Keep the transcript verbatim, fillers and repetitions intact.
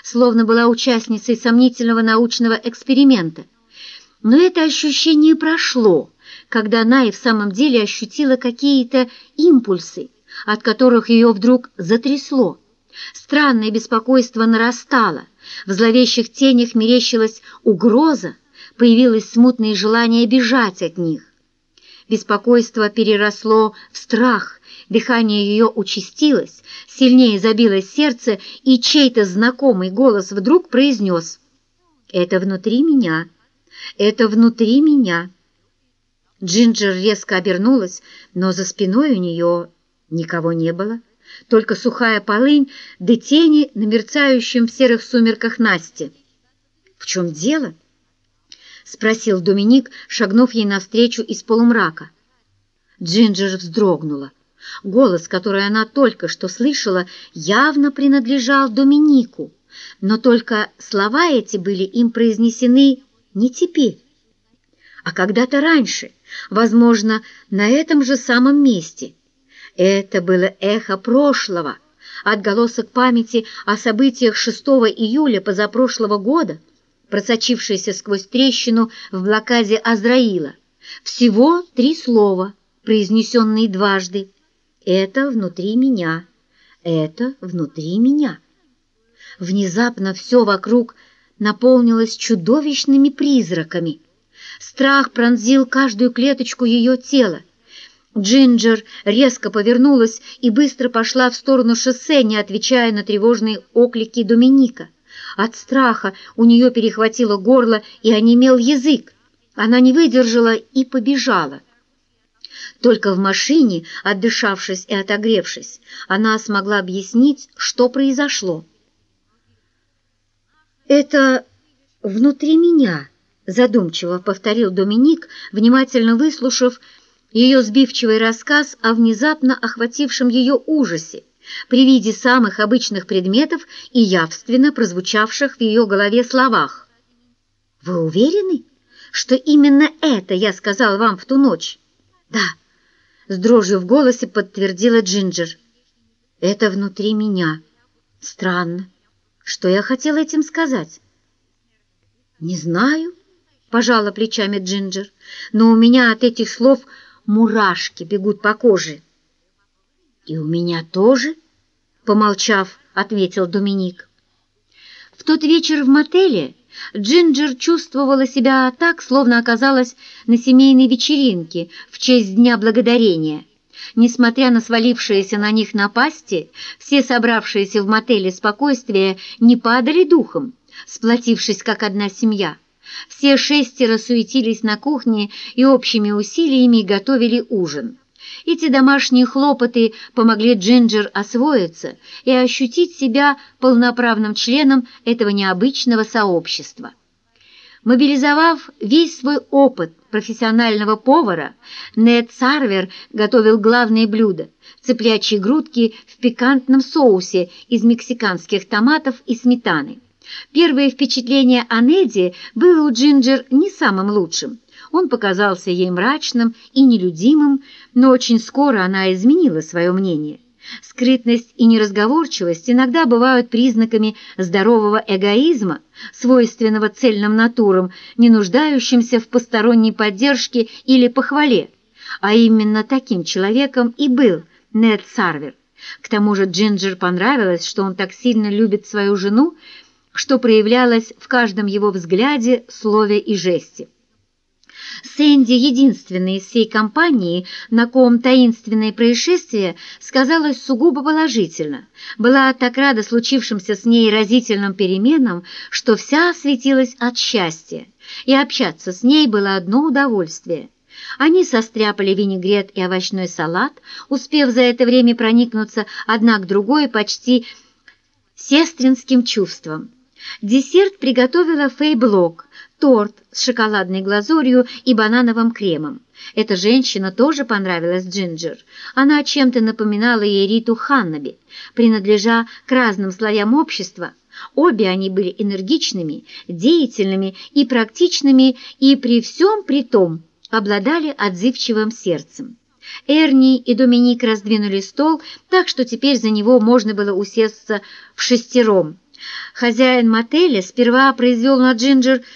словно была участницей сомнительного научного эксперимента. Но это ощущение прошло, когда она и в самом деле ощутила какие-то импульсы, от которых ее вдруг затрясло. Странное беспокойство нарастало, в зловещих тенях мерещилась угроза, появилось смутное желание бежать от них. Беспокойство переросло в страх, дыхание ее участилось, сильнее забилось сердце, и чей-то знакомый голос вдруг произнес: «Это внутри меня, это внутри меня». Джинджер резко обернулась, но за спиной у нее никого не было, только сухая полынь да тени на мерцающем в серых сумерках Насте. «В чем дело?» — спросил Доминик, шагнув ей навстречу из полумрака. Джинджер вздрогнула. Голос, который она только что слышала, явно принадлежал Доминику, но только слова эти были им произнесены не теперь, а когда-то раньше, возможно, на этом же самом месте. Это было эхо прошлого, отголосок памяти о событиях шестого июля позапрошлого года, просочившееся сквозь трещину в блокаде Азраила. Всего три слова, произнесенные дважды. «Это внутри меня, это внутри меня». Внезапно все вокруг наполнилось чудовищными призраками. Страх пронзил каждую клеточку ее тела. Джинджер резко повернулась и быстро пошла в сторону шоссе, не отвечая на тревожные оклики Доминика. От страха у нее перехватило горло и онемел язык. Она не выдержала и побежала. Только в машине, отдышавшись и отогревшись, она смогла объяснить, что произошло. «Это внутри меня», — задумчиво повторил Доминик, внимательно выслушав ее сбивчивый рассказ о внезапно охватившем ее ужасе при виде самых обычных предметов и явственно прозвучавших в ее голове словах. «Вы уверены, что именно это я сказал вам в ту ночь?» «Да», — с дрожью в голосе подтвердила Джинджер. «Это внутри меня. Странно. Что я хотела этим сказать?» «Не знаю», — пожала плечами Джинджер, «но у меня от этих слов мурашки бегут по коже». «И у меня тоже», — помолчав, ответил Доминик. В тот вечер в мотеле Джинджер чувствовала себя так, словно оказалась на семейной вечеринке в честь Дня Благодарения. Несмотря на свалившиеся на них напасти, все собравшиеся в мотеле спокойствия не падали духом, сплотившись как одна семья. Все шестеро суетились на кухне и общими усилиями готовили ужин. Эти домашние хлопоты помогли Джинджер освоиться и ощутить себя полноправным членом этого необычного сообщества. Мобилизовав весь свой опыт профессионального повара, Нед Сарвер готовил главное блюдо – цыплячьи грудки в пикантном соусе из мексиканских томатов и сметаны. Первое впечатление о Неде было у Джинджер не самым лучшим. Он показался ей мрачным и нелюдимым, но очень скоро она изменила свое мнение. Скрытность и неразговорчивость иногда бывают признаками здорового эгоизма, свойственного цельным натурам, не нуждающимся в посторонней поддержке или похвале. А именно таким человеком и был Нед Сарвер. К тому же Джинджер понравилось, что он так сильно любит свою жену, что проявлялось в каждом его взгляде, слове и жесте. Сэнди, единственной из всей компании, на ком таинственное происшествие сказалось сугубо положительно, была так рада случившимся с ней разительным переменам, что вся светилась от счастья, и общаться с ней было одно удовольствие. Они состряпали винегрет и овощной салат, успев за это время проникнуться одна к другой почти сестринским чувством. Десерт приготовила Фэй Блок, торт с шоколадной глазурью и банановым кремом. Эта женщина тоже понравилась Джинджер. Она чем-то напоминала ей Риту Ханнаби, принадлежа к разным слоям общества. Обе они были энергичными, деятельными и практичными, и при всем при том обладали отзывчивым сердцем. Эрни и Доминик раздвинули стол, так что теперь за него можно было усесться в шестером. Хозяин мотеля сперва произвел на Джинджер